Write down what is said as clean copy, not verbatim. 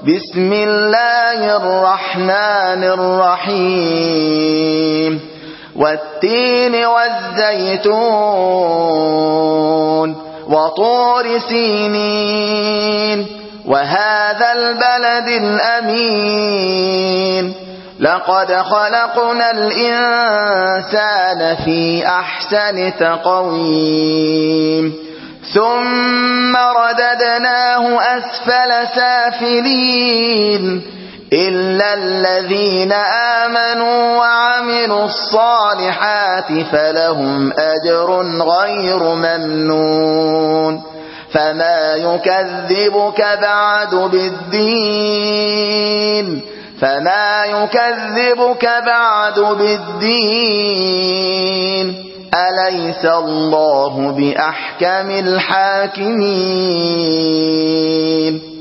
بسم الله الرحمن الرحيم والتين والزيتون وطور سينين وهذا البلد الأمين لقد خلقنا الإنسان في أحسن تقويم ثم رددناه أسفل سافلين إلا الذين آمنوا وعملوا الصالحات فلهم أجر غير ممنون فما يكذبك بعد بالدين أليس الله بأحكم الحاكمين